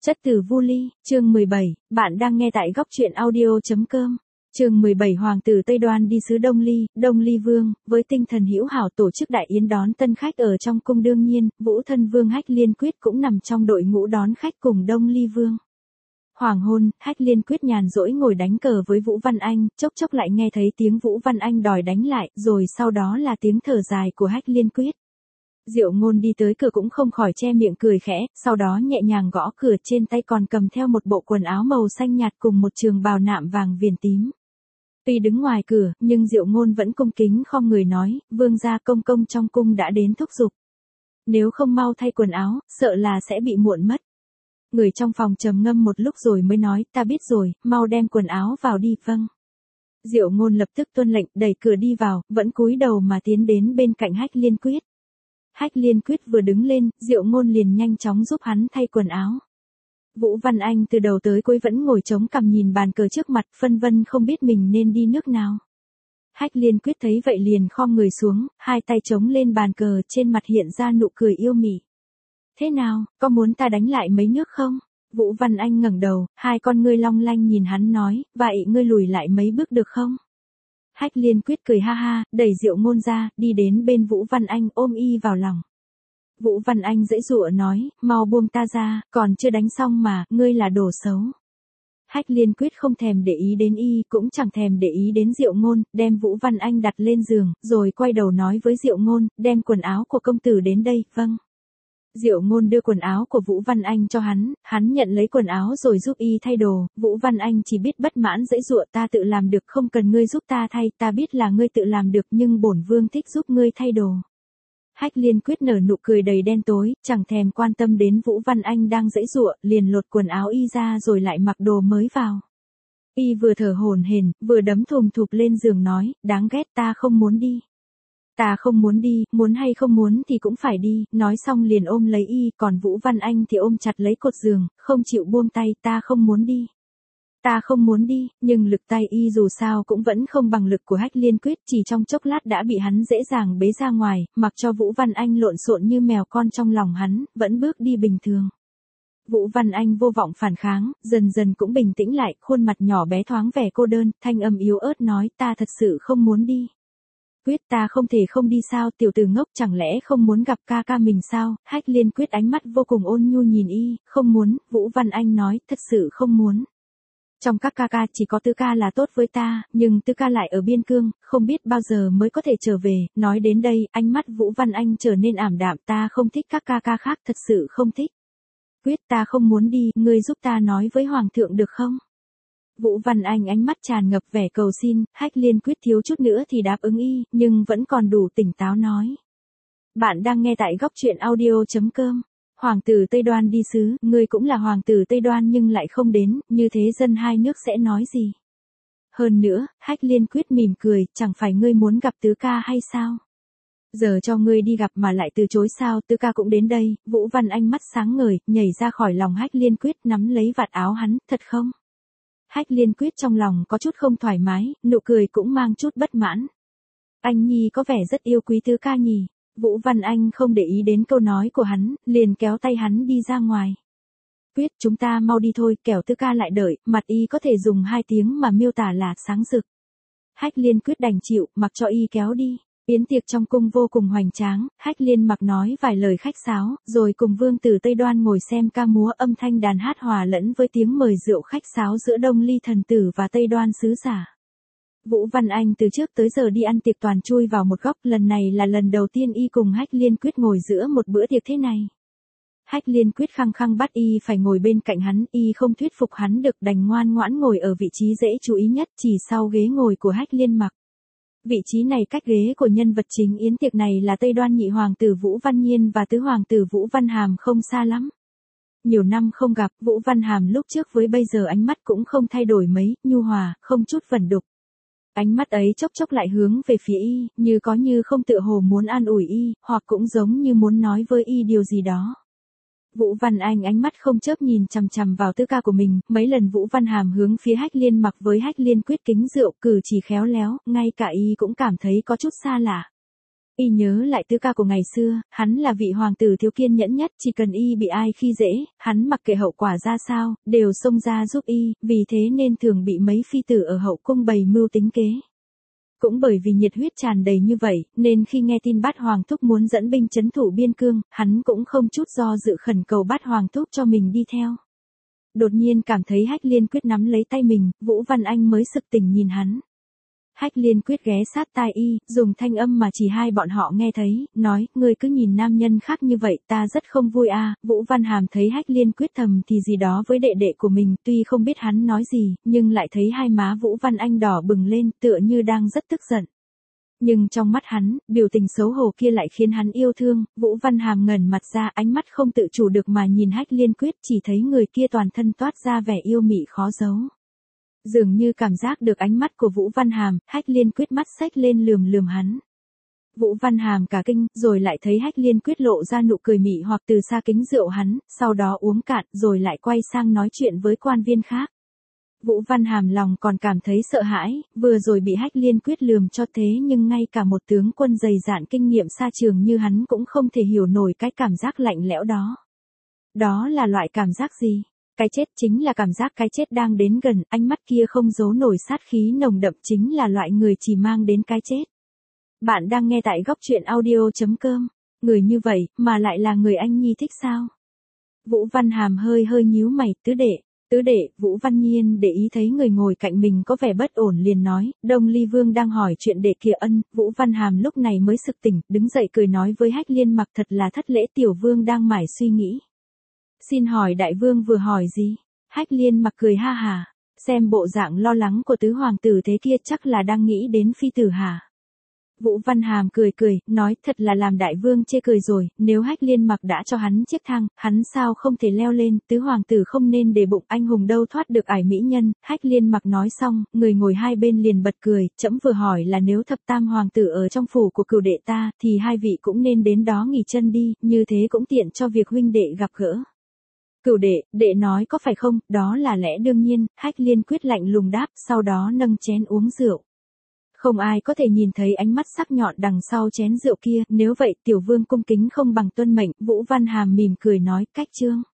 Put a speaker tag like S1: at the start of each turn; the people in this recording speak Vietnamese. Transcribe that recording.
S1: Chất tử Vu Ly, chương 17, bạn đang nghe tại góc truyện audio.com. Chương 17 Hoàng tử Tây Đoan đi sứ Đông Ly Vương, với tinh thần hữu hảo tổ chức đại yến đón tân khách ở trong cung đương nhiên, Vũ thân Vương Hách Liên Quyết cũng nằm trong đội ngũ đón khách cùng Đông Ly Vương. Hoàng hôn, Hách Liên Quyết nhàn rỗi ngồi đánh cờ với Vũ Văn Anh, chốc chốc lại nghe thấy tiếng Vũ Văn Anh đòi đánh lại, rồi sau đó là tiếng thở dài của Hách Liên Quyết. Diệu Ngôn đi tới cửa cũng không khỏi che miệng cười khẽ, sau đó nhẹ nhàng gõ cửa, trên tay còn cầm theo một bộ quần áo màu xanh nhạt cùng một trường bào nạm vàng viền tím. Tuy đứng ngoài cửa, nhưng Diệu Ngôn vẫn cung kính khom người nói, vương gia công công trong cung đã đến thúc giục. Nếu không mau thay quần áo, sợ là sẽ bị muộn mất. Người trong phòng trầm ngâm một lúc rồi mới nói, ta biết rồi, mau đem quần áo vào đi. Vâng. Diệu Ngôn lập tức tuân lệnh, đẩy cửa đi vào, vẫn cúi đầu mà tiến đến bên cạnh Hách Liên Quyết. Hách Liên Quyết vừa đứng lên, Diệu Ngôn liền nhanh chóng giúp hắn thay quần áo. Vũ Văn Anh từ đầu tới cuối vẫn ngồi chống cằm nhìn bàn cờ trước mặt, phân vân không biết mình nên đi nước nào. Hách Liên Quyết thấy vậy liền khom người xuống, hai tay chống lên bàn cờ, trên mặt hiện ra nụ cười yêu mị. Thế nào, có muốn ta đánh lại mấy nước không? Vũ Văn Anh ngẩng đầu, hai con ngươi long lanh nhìn hắn nói, vậy ngươi lùi lại mấy bước được không? Hách Liên Quyết cười ha ha, đẩy Diệu Ngôn ra, đi đến bên Vũ Văn Anh ôm y vào lòng. Vũ Văn Anh giãy giụa nói, mau buông ta ra, còn chưa đánh xong mà, ngươi là đồ xấu. Hách Liên Quyết không thèm để ý đến y, cũng chẳng thèm để ý đến Diệu Ngôn, đem Vũ Văn Anh đặt lên giường, rồi quay đầu nói với Diệu Ngôn, đem quần áo của công tử đến đây. Vâng. Diệu Ngôn đưa quần áo của Vũ Văn Anh cho hắn nhận lấy quần áo rồi giúp y thay đồ, Vũ Văn Anh chỉ biết bất mãn giãy giụa, ta tự làm được, không cần ngươi giúp ta thay, ta biết là ngươi tự làm được nhưng bổn vương thích giúp ngươi thay đồ. Hách Liên Quyết nở nụ cười đầy đen tối, chẳng thèm quan tâm đến Vũ Văn Anh đang giãy giụa, liền lột quần áo y ra rồi lại mặc đồ mới vào. Y vừa thở hổn hển, vừa đấm thùm thụp lên giường nói, đáng ghét, ta không muốn đi. Ta không muốn đi, muốn hay không muốn thì cũng phải đi, nói xong liền ôm lấy y, còn Vũ Văn Anh thì ôm chặt lấy cột giường, không chịu buông tay, ta không muốn đi. Ta không muốn đi, nhưng lực tay y dù sao cũng vẫn không bằng lực của Hách Liên Quyết, chỉ trong chốc lát đã bị hắn dễ dàng bế ra ngoài, mặc cho Vũ Văn Anh lộn xộn như mèo con trong lòng hắn, vẫn bước đi bình thường. Vũ Văn Anh vô vọng phản kháng, dần dần cũng bình tĩnh lại, khuôn mặt nhỏ bé thoáng vẻ cô đơn, thanh âm yếu ớt nói, ta thật sự không muốn đi. Quyết, ta không thể không đi sao, tiểu tử ngốc, chẳng lẽ không muốn gặp ca ca mình sao? Hách Liên Quyết ánh mắt vô cùng ôn nhu nhìn y, không muốn. Vũ Văn Anh nói, thật sự không muốn. Trong các ca ca chỉ có Tứ ca là tốt với ta, nhưng Tứ ca lại ở biên cương, không biết bao giờ mới có thể trở về. Nói đến đây, ánh mắt Vũ Văn Anh trở nên ảm đạm, ta không thích các ca ca khác, thật sự không thích. Quyết, ta không muốn đi, ngươi giúp ta nói với Hoàng thượng được không? Vũ Văn Anh ánh mắt tràn ngập vẻ cầu xin, Hách Liên Quyết thiếu chút nữa thì đáp ứng y, nhưng vẫn còn đủ tỉnh táo nói. Bạn đang nghe tại góc truyện audio.com. Hoàng tử Tây Đoan đi sứ, ngươi cũng là hoàng tử Tây Đoan nhưng lại không đến, như thế dân hai nước sẽ nói gì? Hơn nữa, Hách Liên Quyết mỉm cười, chẳng phải ngươi muốn gặp Tứ ca hay sao? Giờ cho ngươi đi gặp mà lại từ chối sao? Tứ ca cũng đến đây. Vũ Văn Anh mắt sáng ngời, nhảy ra khỏi lòng Hách Liên Quyết, nắm lấy vạt áo hắn, thật không? Hách Liên Quyết trong lòng có chút không thoải mái, nụ cười cũng mang chút bất mãn. Anh nhi có vẻ rất yêu quý Tứ ca nhỉ. Vũ Văn Anh không để ý đến câu nói của hắn, liền kéo tay hắn đi ra ngoài. Quyết, chúng ta mau đi thôi, kẻo Tứ ca lại đợi, mặt y có thể dùng 2 tiếng mà miêu tả là sáng rực. Hách Liên Quyết đành chịu, mặc cho y kéo đi. Yến tiệc trong cung vô cùng hoành tráng, Hách Liên mặc nói vài lời khách sáo, rồi cùng vương tử Tây Đoan ngồi xem ca múa, âm thanh đàn hát hòa lẫn với tiếng mời rượu khách sáo giữa Đông Ly thần tử và Tây Đoan sứ giả. Vũ Văn Anh từ trước tới giờ đi ăn tiệc toàn chui vào một góc, lần này là lần đầu tiên y cùng Hách Liên Quyết ngồi giữa một bữa tiệc thế này. Hách Liên Quyết khăng khăng bắt y phải ngồi bên cạnh hắn, y không thuyết phục hắn được, đành ngoan ngoãn ngồi ở vị trí dễ chú ý nhất, chỉ sau ghế ngồi của Hách Liên mặc. Vị trí này cách ghế của nhân vật chính yến tiệc này là Tây Đoan nhị hoàng tử Vũ Văn Nhiên và tứ hoàng tử Vũ Văn Hàm không xa lắm. Nhiều năm không gặp, Vũ Văn Hàm lúc trước với bây giờ ánh mắt cũng không thay đổi mấy, nhu hòa, không chút vẩn đục. Ánh mắt ấy chốc chốc lại hướng về phía y, như có như không, tựa hồ muốn an ủi y, hoặc cũng giống như muốn nói với y điều gì đó. Vũ Văn Anh ánh mắt không chớp nhìn chằm chằm vào Tứ ca của mình, mấy lần Vũ Văn Hàm hướng phía Hách Liên mặc với Hách Liên Quyết kính rượu, cử chỉ khéo léo, ngay cả y cũng cảm thấy có chút xa lạ. Y nhớ lại tứ ca của ngày xưa, hắn là vị hoàng tử thiếu kiên nhẫn nhất, chỉ cần y bị ai khi dễ, hắn mặc kệ hậu quả ra sao, đều xông ra giúp y, vì thế nên thường bị mấy phi tử ở hậu cung bày mưu tính kế. Cũng bởi vì nhiệt huyết tràn đầy như vậy, nên khi nghe tin Bát Hoàng Thúc muốn dẫn binh trấn thủ biên cương, hắn cũng không chút do dự khẩn cầu Bát Hoàng Thúc cho mình đi theo. Đột nhiên cảm thấy Hách Liên Quyết nắm lấy tay mình, Vũ Văn Anh mới sực tỉnh nhìn hắn. Hách Liên Quyết ghé sát tai y, dùng thanh âm mà chỉ hai bọn họ nghe thấy, nói, ngươi cứ nhìn nam nhân khác như vậy, ta rất không vui a. Vũ Văn Hàm thấy Hách Liên Quyết thầm thì gì đó với đệ đệ của mình, tuy không biết hắn nói gì, nhưng lại thấy hai má Vũ Văn Anh đỏ bừng lên, tựa như đang rất tức giận. Nhưng trong mắt hắn, biểu tình xấu hổ kia lại khiến hắn yêu thương, Vũ Văn Hàm ngẩng mặt ra, ánh mắt không tự chủ được mà nhìn Hách Liên Quyết, chỉ thấy người kia toàn thân toát ra vẻ yêu mị khó giấu. Dường như cảm giác được ánh mắt của Vũ Văn Hàm, Hách Liên Quyết mắt xách lên lườm lườm hắn. Vũ Văn Hàm cả kinh, rồi lại thấy Hách Liên Quyết lộ ra nụ cười mị hoặc từ xa kính rượu hắn, sau đó uống cạn, rồi lại quay sang nói chuyện với quan viên khác. Vũ Văn Hàm lòng còn cảm thấy sợ hãi, vừa rồi bị Hách Liên Quyết lườm cho thế nhưng ngay cả một tướng quân dày dạn kinh nghiệm xa trường như hắn cũng không thể hiểu nổi cái cảm giác lạnh lẽo đó. Đó là loại cảm giác gì? Cái chết chính là cảm giác cái chết đang đến gần, ánh mắt kia không giấu nổi sát khí nồng đậm chính là loại người chỉ mang đến cái chết. Bạn đang nghe tại góc truyện audio.com. Người như vậy, mà lại là người anh nhi thích sao? Vũ Văn Hàm hơi nhíu mày, tứ đệ, Vũ Văn Nhiên để ý thấy người ngồi cạnh mình có vẻ bất ổn liền nói, Đông Ly Vương đang hỏi chuyện đệ kia ân, Vũ Văn Hàm lúc này mới sực tỉnh, đứng dậy cười nói với Hách Liên Mặc thật là thất lễ tiểu vương đang mải suy nghĩ. Xin hỏi đại vương vừa hỏi gì? Hách Liên Mặc cười ha hà, xem bộ dạng lo lắng của tứ hoàng tử thế kia chắc là đang nghĩ đến phi tử hả? Vũ Văn Hàm cười, nói thật là làm đại vương chê cười rồi, nếu Hách Liên Mặc đã cho hắn chiếc thang, hắn sao không thể leo lên, tứ hoàng tử không nên để bụng anh hùng đâu thoát được ải mỹ nhân. Hách Liên Mặc nói xong, người ngồi hai bên liền bật cười, trẫm vừa hỏi là nếu thập tam hoàng tử ở trong phủ của cửu đệ ta, thì hai vị cũng nên đến đó nghỉ chân đi, như thế cũng tiện cho việc huynh đệ gặp gỡ. Cửu đệ nói có phải không, đó là lẽ đương nhiên, Hách Liên Quyết lạnh lùng đáp, sau đó nâng chén uống rượu. Không ai có thể nhìn thấy ánh mắt sắc nhọn đằng sau chén rượu kia, nếu vậy tiểu vương cung kính không bằng tuân mệnh, Vũ Văn Hàm mỉm cười nói, cách chương.